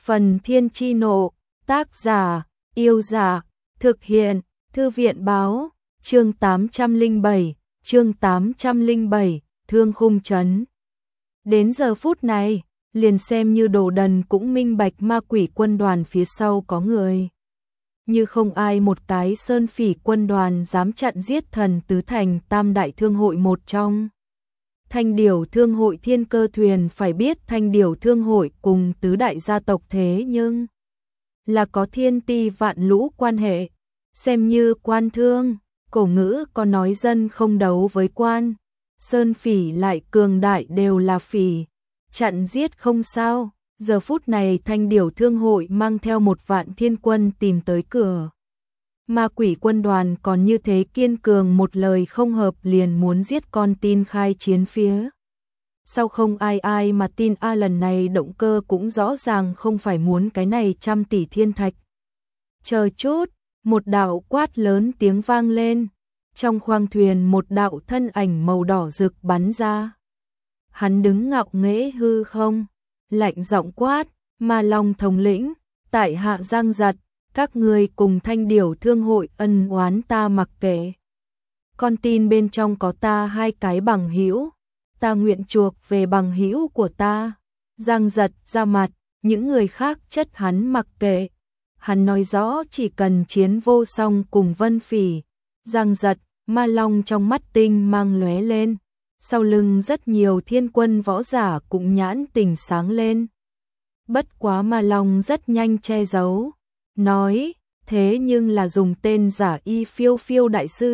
Phần Thiên Chi Nộ, tác giả, Yêu Dạ, thực hiện, Thư viện Báo, chương 807, Thương Khung Trấn. Đến giờ phút này, liền xem như đồ đần cũng minh bạch ma quỷ quân đoàn phía sau có người. Như không ai một cái sơn phỉ quân đoàn dám chặn giết thần tứ thành tam đại thương hội một trong. Thanh Điểu Thương hội Thiên Cơ Thuyền phải biết Thanh Điểu Thương hội cùng tứ đại gia tộc thế nhưng là có thiên ti vạn lũ quan hệ, xem như quan thương, cổ ngữ có nói dân không đấu với quan, sơn phỉ lại cường đại đều là phỉ, chặn giết không sao. Giờ phút này Thanh Điểu Thương hội mang theo 1.000 thiên quân tìm tới cửa. Ma quỷ quân đoàn còn như thế kiên cường, một lời không hợp liền muốn giết con tin khai chiến phía. Sao không ai mà tin lần này động cơ cũng rõ ràng không phải muốn cái này 100 tỷ thiên thạch. Chờ chút, một đạo quát lớn tiếng vang lên, trong khoang thuyền một đạo thân ảnh màu đỏ rực bắn ra. Hắn đứng ngạo nghễ hư không, lạnh giọng quát, Ma Long thống lĩnh, tại hạ Giang Giật, các người cùng Thanh Điểu Thương hội ân oán ta mặc kệ. Con tin bên trong có ta 2 cái bằng hữu, ta nguyện chuộc về bằng hữu của ta. Giang Giật ra mặt, những người khác chất hắn mặc kệ. Hắn nói rõ chỉ cần chiến vô song cùng Vân Phỉ. Giang Giật, Ma Long trong mắt tinh mang lóe lên, sau lưng rất nhiều thiên quân võ giả cũng nhãn tình sáng lên. Bất quá Ma Long rất nhanh che giấu, nói, thế nhưng là dùng tên giả y phiêu phiêu đại sư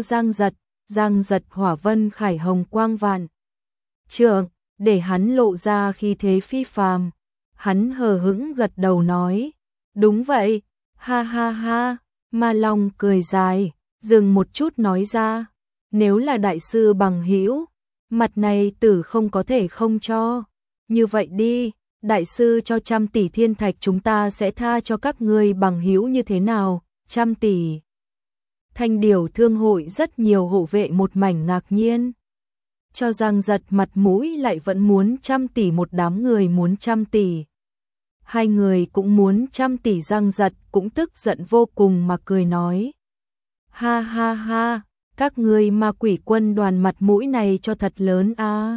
Giang Giật hỏa vân khải hồng quang vạn trượng, để hắn lộ ra khí thế phi phàm. Hắn hờ hững gật đầu nói, đúng vậy, ha ha ha. Ma Long cười dài, dừng một chút nói ra, nếu là đại sư bằng hữu, mặt này tử không có thể không cho. Như vậy đi, đại sư cho 100 tỷ thiên thạch chúng ta sẽ tha cho các ngươi bằng hữu như thế nào? 100 tỷ. Thanh Điểu Thương hội rất nhiều hộ vệ một mảnh ngạc nhiên. Cho Giang Giật mặt mũi lại vẫn muốn 100 tỷ, một đám người muốn 100 tỷ. 2 người cũng muốn 100 tỷ. Giang Giật cũng tức giận vô cùng mà cười nói, ha ha ha, các ngươi ma quỷ quân đoàn mặt mũi này cho thật lớn a.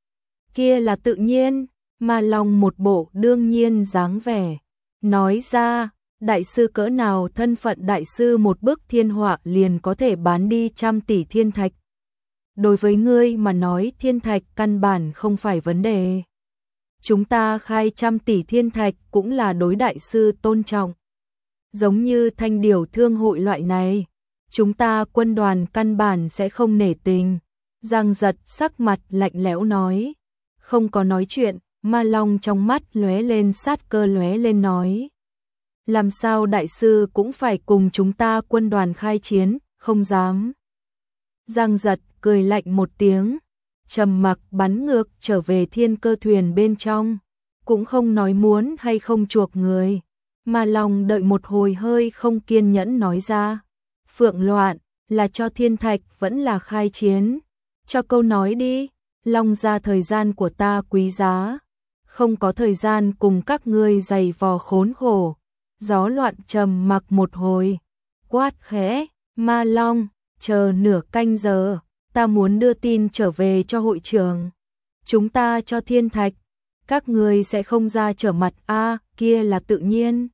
Kia là tự nhiên. Ma Long một bộ đương nhiên dáng vẻ, nói ra, đại sư cỡ nào thân phận đại sư một bức thiên họa liền có thể bán đi 100 tỷ thiên thạch. Đối với ngươi mà nói thiên thạch căn bản không phải vấn đề. Chúng ta khai 100 tỷ thiên thạch cũng là đối đại sư tôn trọng. Giống như Thanh Điểu Thương hội loại này, chúng ta quân đoàn căn bản sẽ không nể tình. Giang Giật sắc mặt lạnh lẽo nói, không có nói chuyện. Ma Long trong mắt lóe lên sát cơ lóe lên nói, làm sao đại sư cũng phải cùng chúng ta quân đoàn khai chiến, không dám. Giang Giật cười lạnh một tiếng, trầm mặc bắn ngược trở về Thiên Cơ Thuyền bên trong, cũng không nói muốn hay không chuộc người. Ma Long đợi một hồi hơi không kiên nhẫn nói ra, Phượng Loạn, là cho thiên thạch vẫn là khai chiến? Cho câu nói đi, Long ra thời gian của ta quý giá. Không có thời gian cùng các ngươi giày vò khốn khổ. Gió Loạn trầm mặc một hồi, quát khẽ, Ma Long, chờ nửa canh giờ, ta muốn đưa tin trở về cho hội trưởng. Chúng ta cho thiên thạch, các ngươi sẽ không ra trở mặt a, kia là tự nhiên.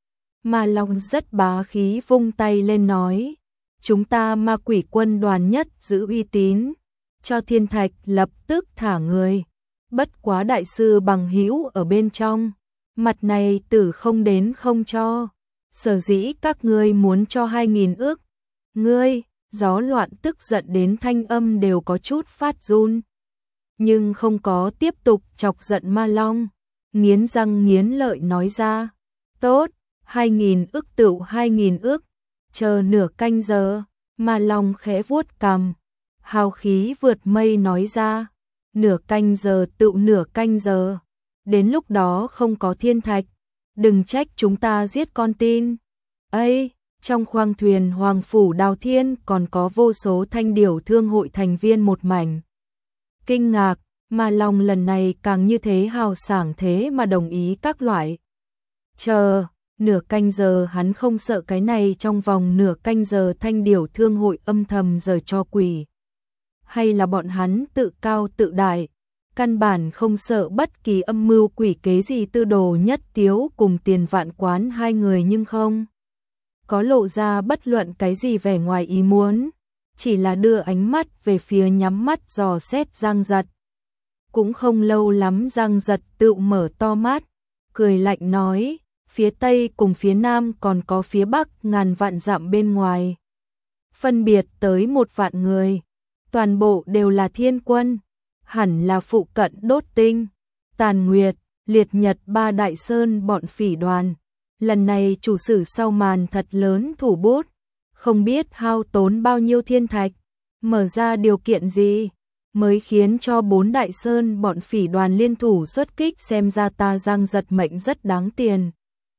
Ma Long rất bá khí vung tay lên nói, chúng ta ma quỷ quân đoàn nhất giữ uy tín, cho thiên thạch lập tức thả người. Bất quá đại sư bằng hữu ở bên trong, mặt này tử không đến không cho. Sở dĩ các ngươi muốn cho 2.000 ước. Ngươi, Gió Loạn tức giận đến thanh âm đều có chút phát run. Nhưng không có tiếp tục chọc giận Ma Long. Nghiến răng nghiến lợi nói ra, tốt, 2.000 ước tựu 2.000 ước. Chờ nửa canh giờ. Ma Long khẽ vuốt cằm, hào khí vượt mây nói ra, nửa canh giờ tựu nửa canh giờ, đến lúc đó không có thiên thạch, đừng trách chúng ta giết con tin. Ây, trong khoang thuyền Hoàng Phủ Đào Thiên còn có vô số Thanh Điểu Thương hội thành viên một mảnh kinh ngạc. Ma Long lần này càng như thế hào sảng thế mà đồng ý các loại Chờ, nửa canh giờ hắn không sợ cái này, trong vòng nửa canh giờ Thanh Điểu Thương hội âm thầm giở cho quỷ. Hay là bọn hắn tự cao tự đại, căn bản không sợ bất kỳ âm mưu quỷ kế gì. Tư Đồ Nhất Tiếu cùng Tiền Vạn Quán hai người nhưng không có lộ ra bất luận cái gì vẻ ngoài ý muốn, chỉ là đưa ánh mắt về phía nhắm mắt dò xét Giang Giật. Cũng không lâu lắm Giang Giật tự mở to mắt, cười lạnh nói, phía Tây cùng phía Nam còn có phía Bắc ngàn vạn dặm bên ngoài. Phân biệt tới 1 vạn người, toàn bộ đều là thiên quân, hẳn là phụ cận Đốt Tinh, Tàn Nguyệt, Liệt Nhật 3 đại sơn bọn phỉ đoàn. Lần này chủ sử sau màn thật lớn thủ bút, không biết hao tốn bao nhiêu thiên thạch, mở ra điều kiện gì, mới khiến cho 4 đại sơn bọn phỉ đoàn liên thủ xuất kích. Xem ra ta Giang Giật mệnh rất đáng tiền.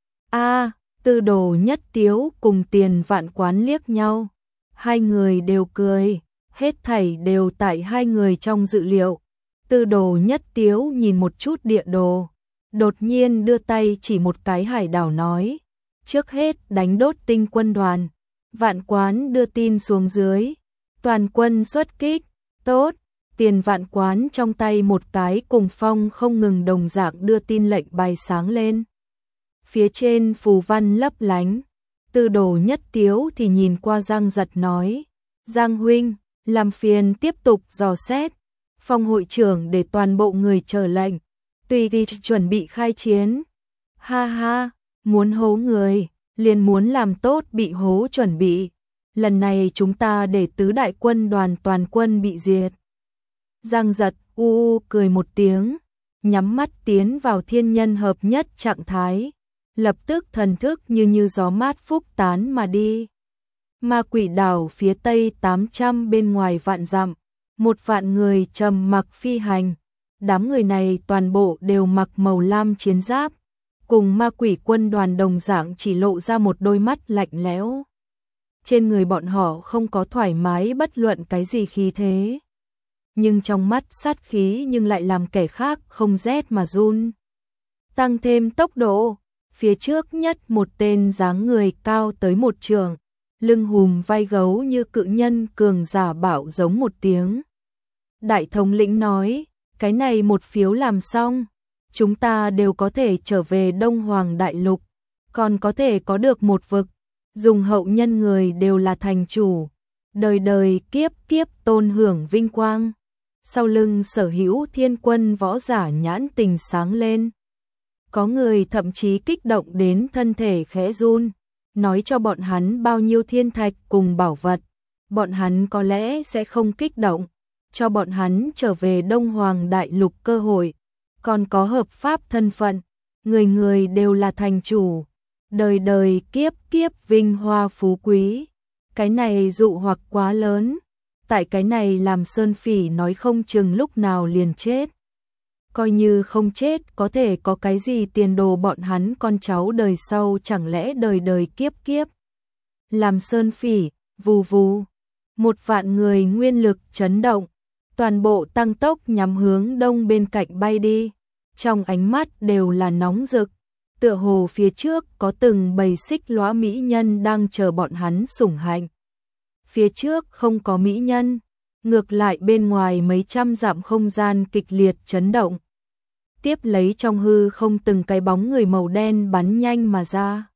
Tư Đồ Nhất Tiếu cùng Tiền Vạn Quán liếc nhau, hai người đều cười, hết thảy đều tại hai người trong dự liệu. Tư Đồ Nhất Tiếu nhìn một chút địa đồ, đột nhiên đưa tay chỉ một cái hải đảo nói, trước hết đánh Đốt Tinh quân đoàn. Vạn Quán đưa tin xuống dưới, toàn quân xuất kích. Tốt. Tiền Vạn Quán trong tay một cái cùng phong không ngừng đồng dạng đưa tin lệnh bài sáng lên. Phía trên phù văn lấp lánh. Tư Đồ Nhất Tiếu thì nhìn qua Giang Giật nói, Giang huynh, làm phiền tiếp tục dò xét. Phong hội trưởng để toàn bộ người chờ lệnh, tùy thì chuẩn bị khai chiến. Ha ha, muốn hố người, liền muốn làm tốt bị hố chuẩn bị. Lần này chúng ta để tứ đại quân đoàn toàn quân bị diệt. Giang Giật cười một tiếng, nhắm mắt tiến vào thiên nhân hợp nhất trạng thái, lập tức thần thức như gió mát phúc tán mà đi. Ma Quỷ đảo phía Tây 800 bên ngoài vạn dặm, 1 vạn người trầm mặc phi hành. Đám người này toàn bộ đều mặc màu lam chiến giáp, cùng Ma Quỷ quân đoàn đồng dạng chỉ lộ ra một đôi mắt lạnh lẽo. Trên người bọn họ không có thoải mái bất luận cái gì khí thế, nhưng trong mắt sát khí nhưng lại làm kẻ khác không rét mà run. Tăng thêm tốc độ, phía trước nhất một tên dáng người cao tới 1 trượng, lưng hùm vai gấu như cự nhân cường giả bảo giống một tiếng. Đại thống lĩnh nói, cái này một phiếu làm xong, chúng ta đều có thể trở về Đông Hoàng Đại Lục, còn có thể có được một vực, dùng hậu nhân người đều là thành chủ, đời đời kiếp kiếp tôn hưởng vinh quang. Sau lưng sở hữu thiên quân võ giả nhãn tình sáng lên. Có người thậm chí kích động đến thân thể khẽ run, nói cho bọn hắn bao nhiêu thiên thạch cùng bảo vật, bọn hắn có lẽ sẽ không kích động, cho bọn hắn trở về Đông Hoàng Đại Lục cơ hội, còn có hợp pháp thân phận, người người đều là thành chủ, đời đời kiếp kiếp vinh hoa phú quý. Cái này dụ hoặc quá lớn, tại cái này làm Sơn Phỉ nói không chừng lúc nào liền chết. Coi như không chết có thể có cái gì tiền đồ, bọn hắn con cháu đời sau chẳng lẽ đời đời kiếp kiếp. Làm Sơn Phỉ, vù vù, 1 vạn người nguyên lực chấn động, toàn bộ tăng tốc nhắm hướng đông bên cạnh bay đi, trong ánh mắt đều là nóng rực, tựa hồ phía trước có từng bầy xích lóa mỹ nhân đang chờ bọn hắn sủng hạnh. Phía trước không có mỹ nhân, ngược lại bên ngoài mấy trăm dặm không gian kịch liệt chấn động. Tiếp lấy trong hư không từng cái bóng người màu đen bắn nhanh mà ra.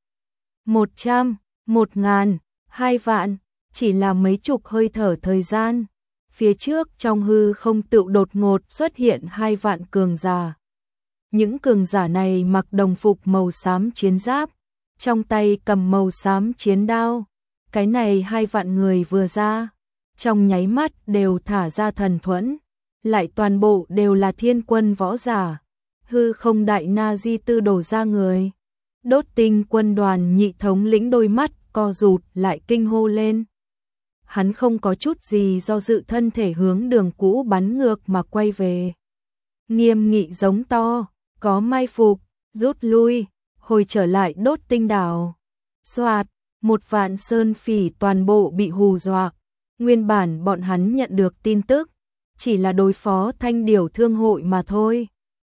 100, 1000, 2 vạn, chỉ là mấy chục hơi thở thời gian. Phía trước trong hư không tự đột ngột xuất hiện 2 vạn cường giả. Những cường giả này mặc đồng phục màu xám chiến giáp, trong tay cầm màu xám chiến đao. Cái này 2 vạn người vừa ra, trong nháy mắt đều thả ra thần thuẫn, lại toàn bộ đều là thiên quân võ giả. Hư không đại na di tư đổ ra người. Đốt Tinh quân đoàn nhị thống lĩnh đôi mắt co rụt lại kinh hô lên. Hắn không có chút gì do dự, thân thể hướng đường cũ bắn ngược mà quay về. Nghiêm nghị giống to, có mai phục, rút lui, hồi trở lại Đốt Tinh đảo. Soạt, 1 vạn Sơn Phỉ toàn bộ bị hù dọa. Nguyên bản bọn hắn nhận được tin tức, chỉ là đối phó Thanh Điểu Thương hội mà thôi.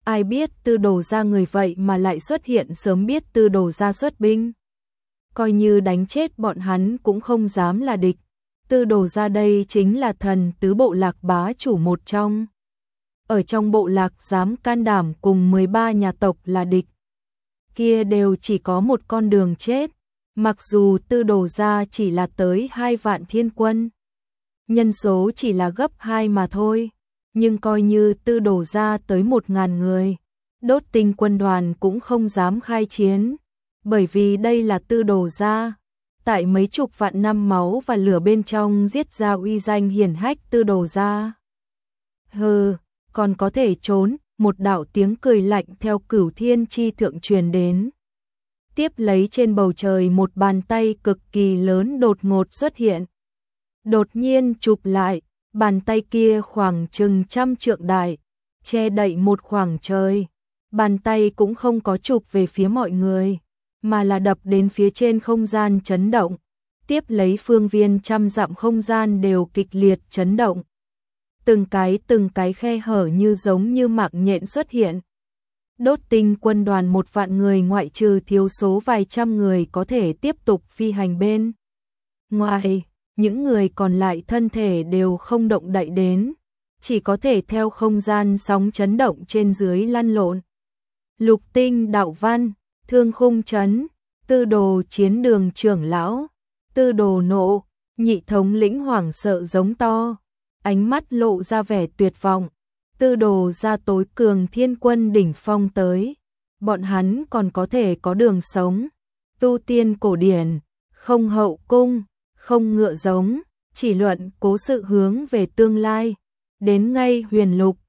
ai biết Tư Đồ gia người vậy mà lại xuất hiện sớm, biết Tư Đồ gia xuất binh. Coi như đánh chết bọn hắn cũng không dám là địch. Tư Đồ gia đây chính là thần tứ bộ lạc bá chủ một trong. Ở trong bộ lạc dám can đảm cùng 13 nhà tộc là địch. Kia đều chỉ có một con đường chết. Mặc dù Tư Đồ gia chỉ là tới 2 vạn thiên quân. Nhân số chỉ là gấp 2 mà thôi. Nhưng coi như Tư Đồ gia tới 1.000 người. Đốt tinh quân đoàn cũng không dám khai chiến. Bởi vì đây là Tư Đồ gia. Tại mấy chục vạn năm máu và lửa bên trong giết ra uy danh hiển hách Tư Đồ gia. Hừ, còn có thể trốn, một đạo tiếng cười lạnh theo Cửu Thiên chi thượng truyền đến. Tiếp lấy trên bầu trời một bàn tay cực kỳ lớn đột ngột xuất hiện. Đột nhiên chụp lại, bàn tay kia khoảng chừng 100 trượng đại, che đậy một khoảng trời. Bàn tay cũng không có chụp về phía mọi người, mà là đập đến phía trên không gian chấn động. Tiếp lấy phương viên 100 dặm không gian đều kịch liệt chấn động. Từng cái khe hở như giống như mạng nhện xuất hiện. Đốt tinh quân đoàn 1 vạn người ngoại trừ thiếu số vài trăm người có thể tiếp tục phi hành bên ngoài, những người còn lại thân thể đều không động đậy đến, chỉ có thể theo không gian sóng chấn động trên dưới lăn lộn. Lục tinh đạo văn, Thương Khung trấn, Tư Đồ chiến đường trưởng lão, Tư Đồ nộ, nhị thống lĩnh hoảng sợ giống to, ánh mắt lộ ra vẻ tuyệt vọng. Tư Đồ gia tối cường thiên quân đỉnh phong tới, bọn hắn còn có thể có đường sống. Tu tiên cổ điển, không hậu cung, không ngựa giống, chỉ luận cố sự hướng về tương lai. Đến ngay huyền lục,